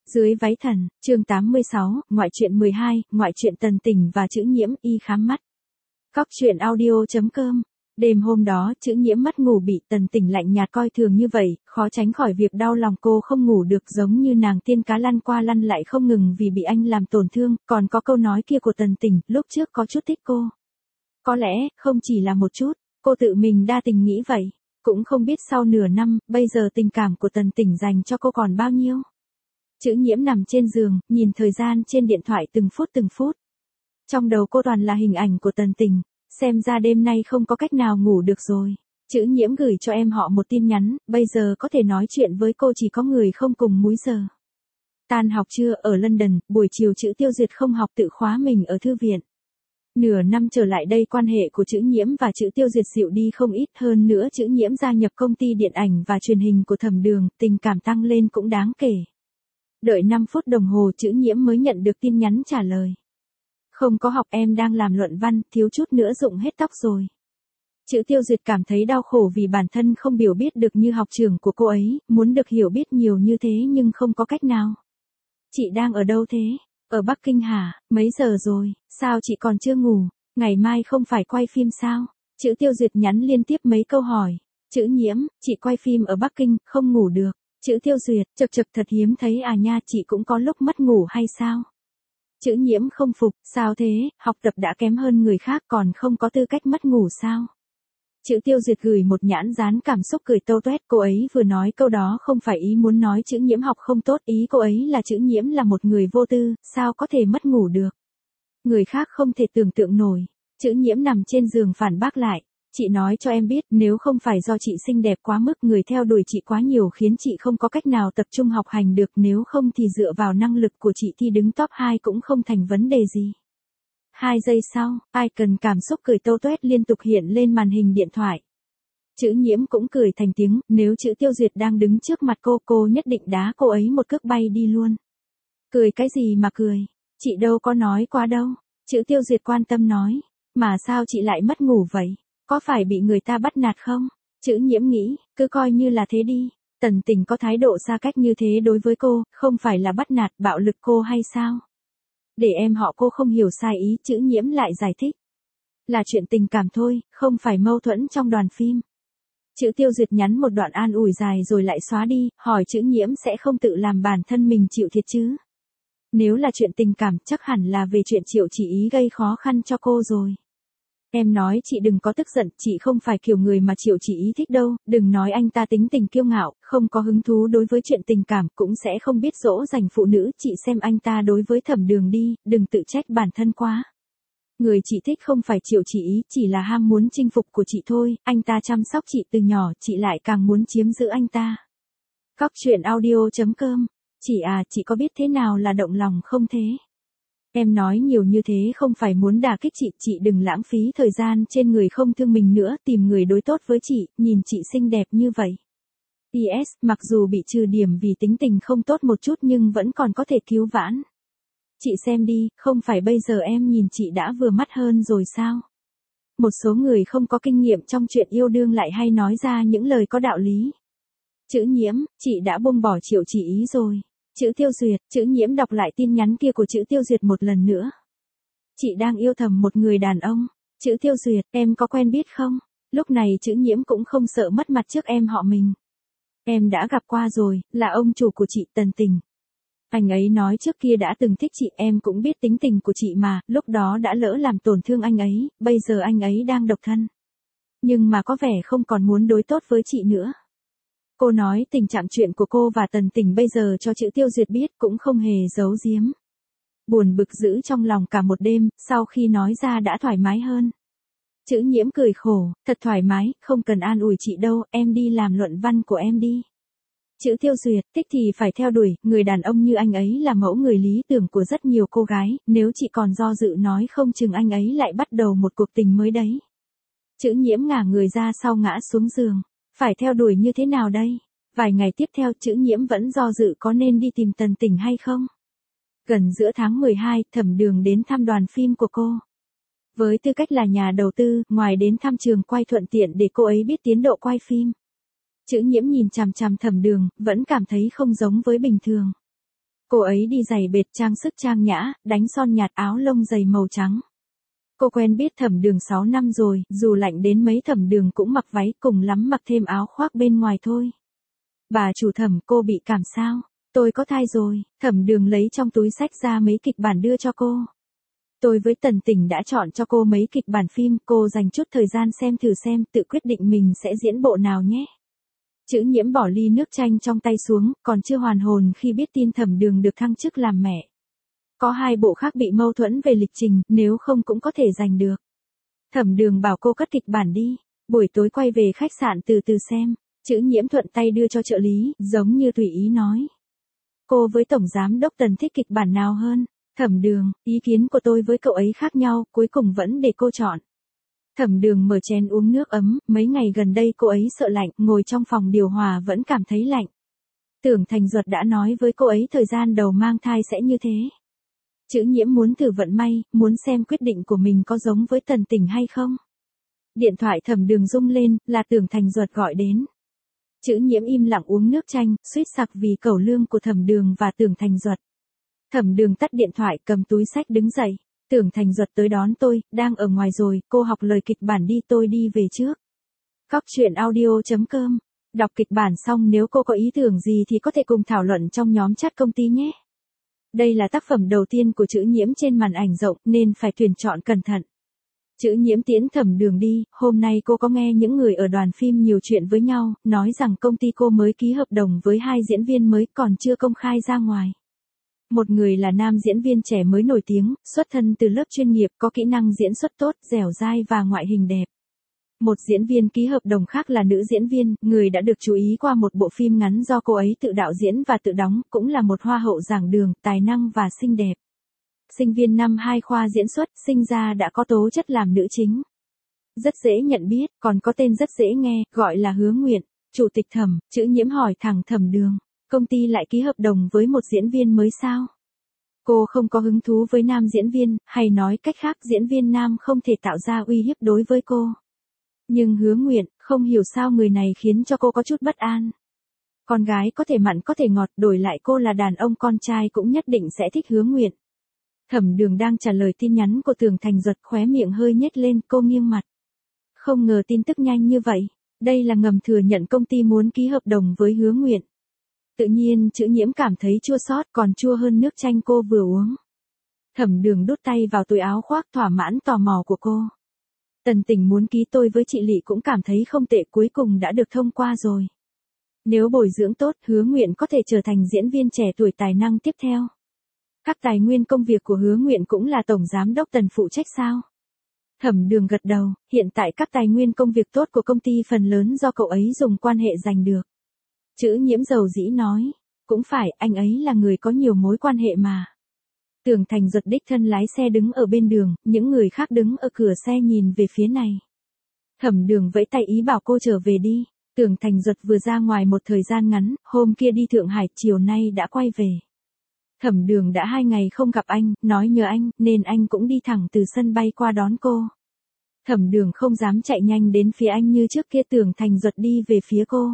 Dưới váy thần, chương 86, ngoại truyện 12, ngoại truyện Tần Tình và Chữ Nhiễm y khám mắt. Cóc truyện audio.com. Đêm hôm đó, Chữ Nhiễm mắt ngủ bị Tần Tình lạnh nhạt coi thường như vậy, khó tránh khỏi việc đau lòng cô không ngủ được, giống như nàng tiên cá lăn qua lăn lại không ngừng vì bị anh làm tổn thương, còn có câu nói kia của Tần Tình, lúc trước có chút thích cô. Có lẽ, không chỉ là một chút, cô tự mình đa tình nghĩ vậy, cũng không biết sau nửa năm, bây giờ tình cảm của Tần Tình dành cho cô còn bao nhiêu. Chữ Nhiễm nằm trên giường, nhìn thời gian trên điện thoại từng phút. Trong đầu cô toàn là hình ảnh của Tần Tình, xem ra đêm nay không có cách nào ngủ được rồi. Chữ Nhiễm gửi cho em họ một tin nhắn, bây giờ có thể nói chuyện với cô chỉ có người không cùng múi giờ. Tan học trưa ở London, buổi chiều Chữ Tiêu Duyệt không học tự khóa mình ở thư viện. Nửa năm trở lại đây quan hệ của Chữ Nhiễm và Chữ Tiêu Duyệt dịu đi không ít, hơn nữa Chữ Nhiễm gia nhập công ty điện ảnh và truyền hình của Thẩm Đường, tình cảm tăng lên cũng đáng kể. Đợi 5 phút đồng hồ Chữ Nhiễm mới nhận được tin nhắn trả lời. Không có học, em đang làm luận văn, thiếu chút nữa rụng hết tóc rồi. Chữ Tiêu Duyệt cảm thấy đau khổ vì bản thân không biểu biết được như học trưởng của cô ấy, muốn được hiểu biết nhiều như thế nhưng không có cách nào. Chị đang ở đâu thế? Ở Bắc Kinh hả? Mấy giờ rồi? Sao chị còn chưa ngủ? Ngày mai không phải quay phim sao? Chữ Tiêu Duyệt nhắn liên tiếp mấy câu hỏi. Chữ Nhiễm, chị quay phim ở Bắc Kinh, không ngủ được. Chữ Tiêu Duyệt, chật thật hiếm thấy à nha, chị cũng có lúc mất ngủ hay sao? Chữ Nhiễm không phục, sao thế, học tập đã kém hơn người khác còn không có tư cách mất ngủ sao? Chữ Tiêu Duyệt gửi một nhãn dán cảm xúc cười tâu tuét, cô ấy vừa nói câu đó không phải ý muốn nói Chữ Nhiễm học không tốt, ý cô ấy là Chữ Nhiễm là một người vô tư, sao có thể mất ngủ được? Người khác không thể tưởng tượng nổi. Chữ Nhiễm nằm trên giường phản bác lại. Chị nói cho em biết, nếu không phải do chị xinh đẹp quá mức, người theo đuổi chị quá nhiều khiến chị không có cách nào tập trung học hành được, nếu không thì dựa vào năng lực của chị thì đứng top 2 cũng không thành vấn đề gì. 2 giây sau, icon cảm xúc cười tâu tuét liên tục hiện lên màn hình điện thoại. Chữ Nhiễm cũng cười thành tiếng, nếu Chữ Tiêu Duyệt đang đứng trước mặt cô nhất định đá cô ấy một cước bay đi luôn. Cười cái gì mà cười, chị đâu có nói quá đâu. Chữ Tiêu Duyệt quan tâm nói, mà sao chị lại mất ngủ vậy? Có phải bị người ta bắt nạt không? Chữ Nhiễm nghĩ, cứ coi như là thế đi. Tần Tình có thái độ xa cách như thế đối với cô, không phải là bắt nạt, bạo lực cô hay sao? Để em họ cô không hiểu sai ý, Chữ Nhiễm lại giải thích. Là chuyện tình cảm thôi, không phải mâu thuẫn trong đoàn phim. Chữ Tiêu Duyệt nhắn một đoạn an ủi dài rồi lại xóa đi, hỏi Chữ Nhiễm sẽ không tự làm bản thân mình chịu thiệt chứ? Nếu là chuyện tình cảm chắc hẳn là về chuyện Triệu Chỉ Ý gây khó khăn cho cô rồi. Em nói chị đừng có tức giận, chị không phải kiểu người mà Triệu Chỉ Ý thích đâu, đừng nói anh ta tính tình kiêu ngạo, không có hứng thú đối với chuyện tình cảm, cũng sẽ không biết dỗ dành phụ nữ, chị xem anh ta đối với Thẩm Đường đi, đừng tự trách bản thân quá. Người chị thích không phải Triệu Chỉ Ý, chỉ là ham muốn chinh phục của chị thôi, anh ta chăm sóc chị từ nhỏ, chị lại càng muốn chiếm giữ anh ta. Cóc truyện audio.com. Chị có biết thế nào là động lòng không thế? Em nói nhiều như thế không phải muốn đả kích chị đừng lãng phí thời gian trên người không thương mình nữa, tìm người đối tốt với chị, nhìn chị xinh đẹp như vậy. PS, mặc dù bị trừ điểm vì tính tình không tốt một chút nhưng vẫn còn có thể cứu vãn. Chị xem đi, không phải bây giờ em nhìn chị đã vừa mắt hơn rồi sao? Một số người không có kinh nghiệm trong chuyện yêu đương lại hay nói ra những lời có đạo lý. Chữ Nhiễm, chị đã buông bỏ Triệu Chỉ Ý rồi. Chữ Tiêu Duyệt, Chữ Nhiễm đọc lại tin nhắn kia của Chữ Tiêu Duyệt một lần nữa. Chị đang yêu thầm một người đàn ông. Chữ Tiêu Duyệt, em có quen biết không? Lúc này Chữ Nhiễm cũng không sợ mất mặt trước em họ mình. Em đã gặp qua rồi, là ông chủ của chị, Tần Tình. Anh ấy nói trước kia đã từng thích chị, em cũng biết tính tình của chị mà, lúc đó đã lỡ làm tổn thương anh ấy, bây giờ anh ấy đang độc thân. Nhưng mà có vẻ không còn muốn đối tốt với chị nữa. Cô nói tình trạng chuyện của cô và Tần Tình bây giờ cho Chữ Tiêu Duyệt biết, cũng không hề giấu giếm. Buồn bực giữ trong lòng cả một đêm, sau khi nói ra đã thoải mái hơn. Chữ Nhiễm cười khổ, thật thoải mái, không cần an ủi chị đâu, em đi làm luận văn của em đi. Chữ Tiêu Duyệt, thích thì phải theo đuổi, người đàn ông như anh ấy là mẫu người lý tưởng của rất nhiều cô gái, nếu chị còn do dự nói không chừng anh ấy lại bắt đầu một cuộc tình mới đấy. Chữ Nhiễm ngả người ra sau ngã xuống giường. Phải theo đuổi như thế nào đây? Vài ngày tiếp theo Chữ Nhiễm vẫn do dự có nên đi tìm Tần Tình hay không? Gần giữa tháng 12, Thẩm Đường đến thăm đoàn phim của cô. Với tư cách là nhà đầu tư, ngoài đến thăm trường quay thuận tiện để cô ấy biết tiến độ quay phim. Chữ Nhiễm nhìn chằm chằm Thẩm Đường, vẫn cảm thấy không giống với bình thường. Cô ấy đi giày bệt trang sức trang nhã, đánh son nhạt áo lông dày màu trắng. Cô quen biết Thẩm Đường 6 năm rồi, dù lạnh đến mấy Thẩm Đường cũng mặc váy cùng lắm mặc thêm áo khoác bên ngoài thôi. Bà chủ Thẩm, cô bị cảm sao? Tôi có thai rồi. Thẩm Đường lấy trong túi xách ra mấy kịch bản đưa cho cô. Tôi với Tần Tỉnh đã chọn cho cô mấy kịch bản phim, cô dành chút thời gian xem thử xem, tự quyết định mình sẽ diễn bộ nào nhé. Chữ Nhiễm bỏ ly nước chanh trong tay xuống, còn chưa hoàn hồn khi biết tin Thẩm Đường được thăng chức làm mẹ. Có 2 bộ khác bị mâu thuẫn về lịch trình, nếu không cũng có thể giành được. Thẩm Đường bảo cô cất kịch bản đi, buổi tối quay về khách sạn từ từ xem. Chữ Nhiễm thuận tay đưa cho trợ lý, giống như tùy ý nói. Cô với Tổng Giám Đốc Tần thích kịch bản nào hơn? Thẩm Đường, ý kiến của tôi với cậu ấy khác nhau, cuối cùng vẫn để cô chọn. Thẩm Đường mở chén uống nước ấm, mấy ngày gần đây cô ấy sợ lạnh, ngồi trong phòng điều hòa vẫn cảm thấy lạnh. Tưởng Thành Duật đã nói với cô ấy thời gian đầu mang thai sẽ như thế. Chữ Nhiễm muốn thử vận may, muốn xem quyết định của mình có giống với Tần Tỉnh hay không. Điện thoại Thẩm Đường rung lên, là Tưởng Thành Duật gọi đến. Chữ Nhiễm im lặng uống nước chanh, suýt sặc vì cẩu lương của Thẩm Đường và Tưởng Thành Duật. Thẩm Đường tắt điện thoại, cầm túi xách đứng dậy. Tưởng Thành Duật tới đón tôi, đang ở ngoài rồi, cô học lời kịch bản đi, tôi đi về trước. Cóc truyện audio.com. Đọc kịch bản xong nếu cô có ý tưởng gì thì có thể cùng thảo luận trong nhóm chat công ty nhé. Đây là tác phẩm đầu tiên của Chữ Nhiễm trên màn ảnh rộng nên phải tuyển chọn cẩn thận. Chữ Nhiễm tiễn Thẩm Đường đi, hôm nay cô có nghe những người ở đoàn phim nhiều chuyện với nhau, nói rằng công ty cô mới ký hợp đồng với 2 diễn viên mới còn chưa công khai ra ngoài. Một người là nam diễn viên trẻ mới nổi tiếng, xuất thân từ lớp chuyên nghiệp, có kỹ năng diễn xuất tốt, dẻo dai và ngoại hình đẹp. Một diễn viên ký hợp đồng khác là nữ diễn viên, người đã được chú ý qua một bộ phim ngắn do cô ấy tự đạo diễn và tự đóng, cũng là một hoa hậu giảng đường, tài năng và xinh đẹp. Sinh viên năm 2 khoa diễn xuất, sinh ra đã có tố chất làm nữ chính. Rất dễ nhận biết, còn có tên rất dễ nghe, gọi là Hứa Nguyện. Chủ tịch Thẩm, Chữ Nhiễm hỏi thẳng Thẩm Đường. Công ty lại ký hợp đồng với một diễn viên mới sao? Cô không có hứng thú với nam diễn viên, hay nói cách khác diễn viên nam không thể tạo ra uy hiếp đối với cô. Nhưng Hứa Nguyện, không hiểu sao người này khiến cho cô có chút bất an. Con gái có thể mặn có thể ngọt, đổi lại cô là đàn ông con trai cũng nhất định sẽ thích Hứa Nguyện. Thẩm Đường đang trả lời tin nhắn của Tưởng Thành Duật, khóe miệng hơi nhếch lên, cô nghiêng mặt. Không ngờ tin tức nhanh như vậy, đây là ngầm thừa nhận công ty muốn ký hợp đồng với Hứa Nguyện. Tự nhiên Chữ Nhiễm cảm thấy chua xót, còn chua hơn nước chanh cô vừa uống. Thẩm Đường đút tay vào túi áo khoác thỏa mãn tò mò của cô. Tần Tỉnh muốn ký tôi với chị Lị cũng cảm thấy không tệ, cuối cùng đã được thông qua rồi. Nếu bồi dưỡng tốt, Hứa Nguyện có thể trở thành diễn viên trẻ tuổi tài năng tiếp theo. Các tài nguyên công việc của Hứa Nguyện cũng là Tổng Giám Đốc Tần phụ trách sao? Thẩm Đường gật đầu, hiện tại các tài nguyên công việc tốt của công ty phần lớn do cậu ấy dùng quan hệ giành được. Chữ Nhiễm dầu dĩ nói, cũng phải, anh ấy là người có nhiều mối quan hệ mà. Tưởng Thành Duật đích thân lái xe đứng ở bên đường, những người khác đứng ở cửa xe nhìn về phía này. Thẩm Đường vẫy tay ý bảo cô trở về đi. Tưởng Thành Duật vừa ra ngoài một thời gian ngắn, hôm kia đi Thượng Hải, chiều nay đã quay về. Thẩm Đường đã 2 ngày không gặp anh, nói nhờ anh, nên anh cũng đi thẳng từ sân bay qua đón cô. Thẩm Đường không dám chạy nhanh đến phía anh như trước kia, Tưởng Thành Duật đi về phía cô.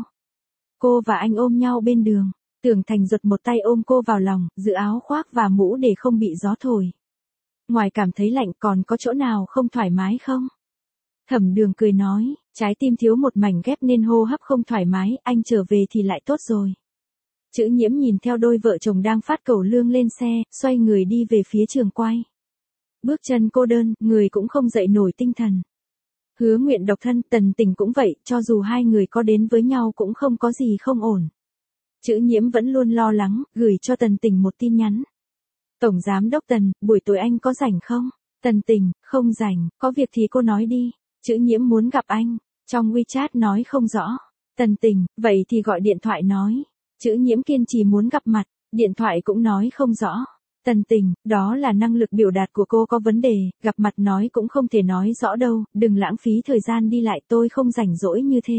Cô và anh ôm nhau bên đường, Tưởng Thành Duật một tay ôm cô vào lòng, giữ áo khoác và mũ để không bị gió thổi. Ngoài cảm thấy lạnh còn có chỗ nào không thoải mái không? Thẩm Đường cười nói, trái tim thiếu một mảnh ghép nên hô hấp không thoải mái, anh trở về thì lại tốt rồi. Chữ Nhiễm nhìn theo đôi vợ chồng đang phát cẩu lương lên xe, xoay người đi về phía trường quay. Bước chân cô đơn, người cũng không dậy nổi tinh thần. Hứa Nguyện độc thân, Tần Tỉnh cũng vậy, cho dù 2 người có đến với nhau cũng không có gì không ổn. Chữ Nhiễm vẫn luôn lo lắng, gửi cho Tần Tỉnh một tin nhắn. Tổng Giám Đốc Tần, buổi tối anh có rảnh không? Tần Tỉnh, không rảnh, có việc thì cô nói đi. Chữ Nhiễm muốn gặp anh. Trong WeChat nói không rõ. Tần Tỉnh, vậy thì gọi điện thoại nói. Chữ Nhiễm kiên trì muốn gặp mặt, điện thoại cũng nói không rõ. Tần Tỉnh, đó là năng lực biểu đạt của cô có vấn đề, gặp mặt nói cũng không thể nói rõ đâu, đừng lãng phí thời gian đi lại, tôi không rảnh rỗi như thế.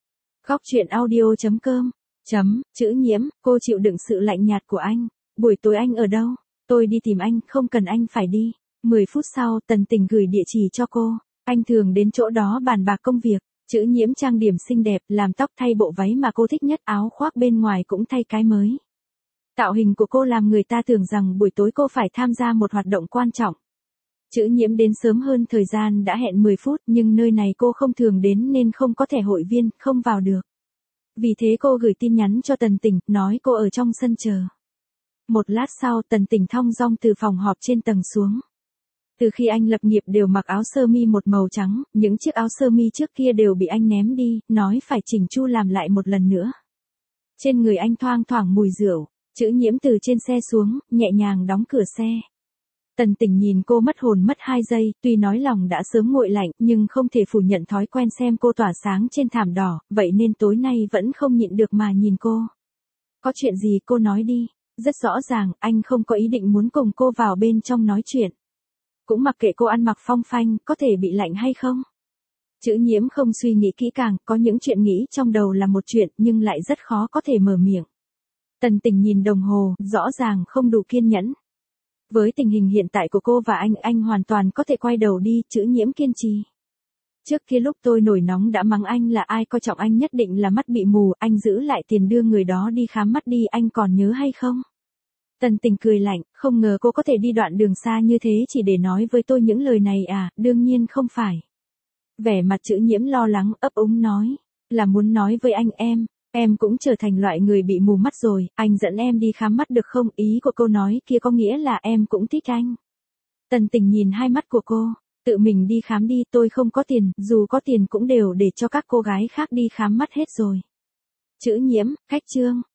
Cóc truyện audio.com. Chữ Nhiễm, cô chịu đựng sự lạnh nhạt của anh. Buổi tối anh ở đâu? Tôi đi tìm anh, không cần anh phải đi. 10 phút sau, Tần Tỉnh gửi địa chỉ cho cô. Anh thường đến chỗ đó bàn bạc công việc. Chữ Nhiễm trang điểm xinh đẹp, làm tóc thay bộ váy mà cô thích nhất, áo khoác bên ngoài cũng thay cái mới. Tạo hình của cô làm người ta tưởng rằng buổi tối cô phải tham gia một hoạt động quan trọng. Chữ Nhiễm đến sớm hơn thời gian đã hẹn 10 phút nhưng nơi này cô không thường đến nên không có thẻ hội viên, không vào được. Vì thế cô gửi tin nhắn cho Tần Tỉnh, nói cô ở trong sân chờ. Một lát sau Tần Tỉnh thong dong từ phòng họp trên tầng xuống. Từ khi anh lập nghiệp đều mặc áo sơ mi một màu trắng, những chiếc áo sơ mi trước kia đều bị anh ném đi, nói phải chỉnh chu làm lại một lần nữa. Trên người anh thoang thoảng mùi rượu, Chữ Nhiễm từ trên xe xuống, nhẹ nhàng đóng cửa xe. Tần Tỉnh nhìn cô mất hồn mất 2 giây, tuy nói lòng đã sớm nguội lạnh nhưng không thể phủ nhận thói quen xem cô tỏa sáng trên thảm đỏ, vậy nên tối nay vẫn không nhịn được mà nhìn cô. Có chuyện gì cô nói đi, rất rõ ràng anh không có ý định muốn cùng cô vào bên trong nói chuyện. Cũng mặc kệ cô ăn mặc phong phanh, có thể bị lạnh hay không. Chữ Nhiễm không suy nghĩ kỹ càng, có những chuyện nghĩ trong đầu là một chuyện nhưng lại rất khó có thể mở miệng. Tần Tỉnh nhìn đồng hồ, rõ ràng không đủ kiên nhẫn. Với tình hình hiện tại của cô và anh hoàn toàn có thể quay đầu đi, Chữ Nhiễm kiên trì. Trước kia lúc tôi nổi nóng đã mắng anh là ai coi trọng anh nhất định là mắt bị mù, anh giữ lại tiền đưa người đó đi khám mắt đi, anh còn nhớ hay không? Tần Tỉnh cười lạnh, không ngờ cô có thể đi đoạn đường xa như thế chỉ để nói với tôi những lời này à, đương nhiên không phải. Vẻ mặt Chữ Nhiễm lo lắng, ấp úng nói, là muốn nói với anh em cũng trở thành loại người bị mù mắt rồi, anh dẫn em đi khám mắt được không? Ý của cô nói kia có nghĩa là em cũng thích anh. Tần Tỉnh nhìn hai mắt của cô, tự mình đi khám đi, tôi không có tiền, dù có tiền cũng đều để cho các cô gái khác đi khám mắt hết rồi. Chữ Nhiễm, khách trương.